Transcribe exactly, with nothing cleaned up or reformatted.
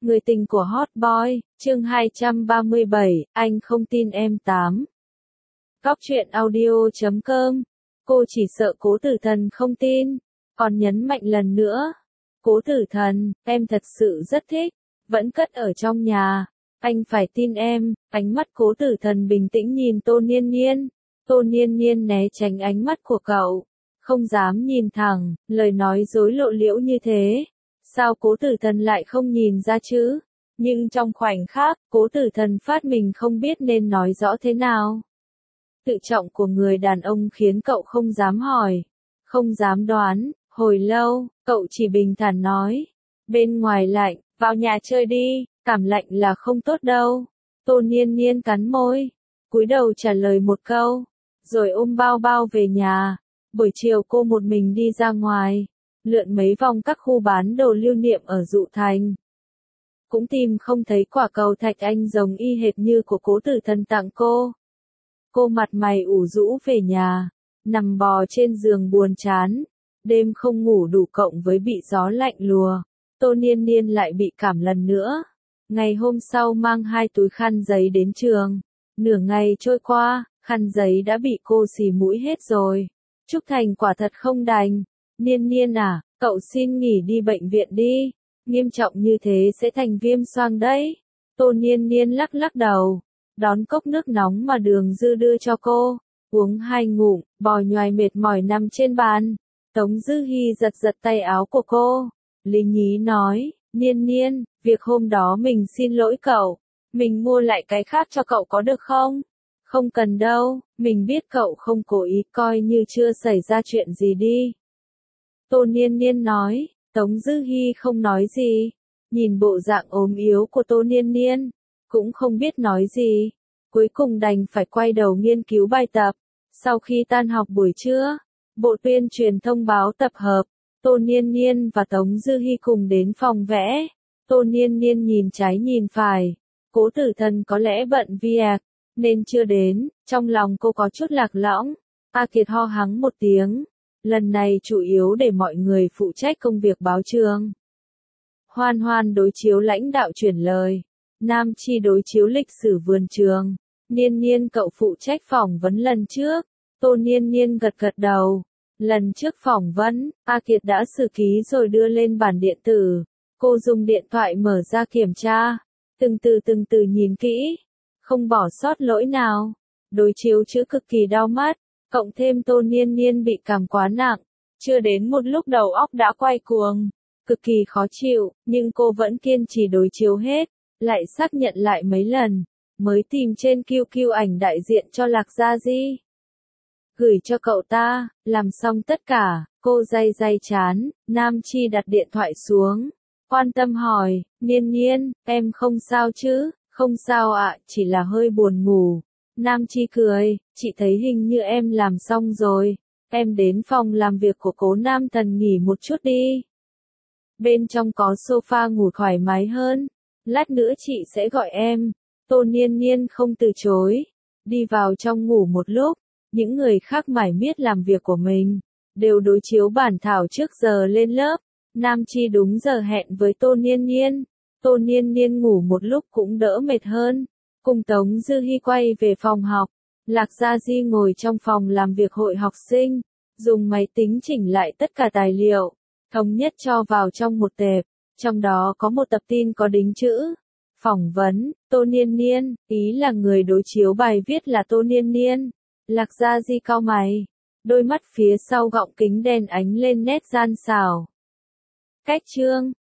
Người tình của Hot Boy, chương hai trăm ba mươi bảy, anh không tin em tám. Góc truyện audio chấm com. Cô chỉ sợ Cố Tử Thần không tin, còn nhấn mạnh lần nữa. Cố Tử Thần, em thật sự rất thích, vẫn cất ở trong nhà. Anh phải tin em. Ánh mắt Cố Tử Thần bình tĩnh nhìn Tô Niên Niên. Tô Niên Niên né tránh ánh mắt của cậu, không dám nhìn thẳng, lời nói dối lộ liễu như thế. Sao Cố Tử Thần lại không nhìn ra chứ? Nhưng trong khoảnh khắc, Cố Tử Thần phát mình không biết nên nói rõ thế nào. Tự trọng của người đàn ông khiến cậu không dám hỏi, không dám đoán. Hồi lâu, cậu chỉ bình thản nói, bên ngoài lạnh, vào nhà chơi đi, cảm lạnh là không tốt đâu. Tô Niên Niên cắn môi, cúi đầu trả lời một câu, rồi ôm bao bao về nhà. Buổi chiều cô một mình đi ra ngoài, lượn mấy vòng các khu bán đồ lưu niệm ở Dụ Thành. Cũng tìm không thấy quả cầu thạch anh rồng y hệt như của Cố Tử Thần tặng cô. Cô mặt mày ủ rũ về nhà, nằm bò trên giường buồn chán. Đêm không ngủ đủ cộng với bị gió lạnh lùa, Tô Niên Niên lại bị cảm lần nữa. Ngày hôm sau mang hai túi khăn giấy đến trường. Nửa ngày trôi qua, khăn giấy đã bị cô xì mũi hết rồi. Trúc Thành quả thật không đành. Niên Niên à, cậu xin nghỉ đi bệnh viện đi. Nghiêm trọng như thế sẽ thành viêm xoang đấy. Tô Niên Niên lắc lắc đầu, đón cốc nước nóng mà Đường Dư đưa cho cô. Uống hai ngụm, bò nhoài mệt mỏi nằm trên bàn. Tống Dư Hi giật giật tay áo của cô. Lý nhí nói, Niên Niên, việc hôm đó mình xin lỗi cậu. Mình mua lại cái khác cho cậu có được không? Không cần đâu, mình biết cậu không cố ý, coi như chưa xảy ra chuyện gì đi. Tô Niên Niên nói. Tống Dư Hi không nói gì, nhìn bộ dạng ốm yếu của Tô Niên Niên, cũng không biết nói gì. Cuối cùng đành phải quay đầu nghiên cứu bài tập. Sau khi tan học buổi trưa, bộ tuyên truyền thông báo tập hợp, Tô Niên Niên và Tống Dư Hi cùng đến phòng vẽ. Tô Niên Niên nhìn trái nhìn phải, Cố Tử Thần có lẽ bận việc, nên chưa đến, trong lòng cô có chút lạc lõng. A Kiệt ho hắng một tiếng. Lần này chủ yếu để mọi người phụ trách công việc báo trường. Hoan Hoan đối chiếu lãnh đạo chuyển lời. Nam Chi đối chiếu lịch sử vườn trường. Niên Niên cậu phụ trách phỏng vấn lần trước. Tô Niên Niên gật gật đầu. Lần trước phỏng vấn, A Kiệt đã xử ký rồi đưa lên bản điện tử. Cô dùng điện thoại mở ra kiểm tra. Từng từ từng từ nhìn kỹ. Không bỏ sót lỗi nào. Đối chiếu chữ cực kỳ đau mắt. Cộng thêm Tô Niên Niên bị cảm quá nặng, chưa đến một lúc đầu óc đã quay cuồng, cực kỳ khó chịu, nhưng cô vẫn kiên trì đối chiếu hết, lại xác nhận lại mấy lần, mới tìm trên quy quy ảnh đại diện cho Lạc Gia Di. Gửi cho cậu ta, làm xong tất cả, cô day day chán. Nam Chi đặt điện thoại xuống, quan tâm hỏi, Niên Niên, em không sao chứ? Không sao ạ, chỉ là hơi buồn ngủ. Nam Chi cười, chị thấy hình như em làm xong rồi, em đến phòng làm việc của Cố Nam Thần nghỉ một chút đi. Bên trong có sofa ngủ thoải mái hơn, lát nữa chị sẽ gọi em. Tô Niên Niên không từ chối, đi vào trong ngủ một lúc. Những người khác mải miết làm việc của mình, đều đối chiếu bản thảo trước giờ lên lớp. Nam Chi đúng giờ hẹn với Tô Niên Niên. Tô Niên Niên ngủ một lúc cũng đỡ mệt hơn. Cùng Tống Dư Hi quay về phòng học, Lạc Gia Di ngồi trong phòng làm việc hội học sinh, dùng máy tính chỉnh lại tất cả tài liệu, thống nhất cho vào trong một tệp, trong đó có một tập tin có đính chữ. Phỏng vấn, Tô Niên Niên, ý là người đối chiếu bài viết là Tô Niên Niên. Lạc Gia Di cau mày, đôi mắt phía sau gọng kính đen ánh lên nét gian xảo. Cách chương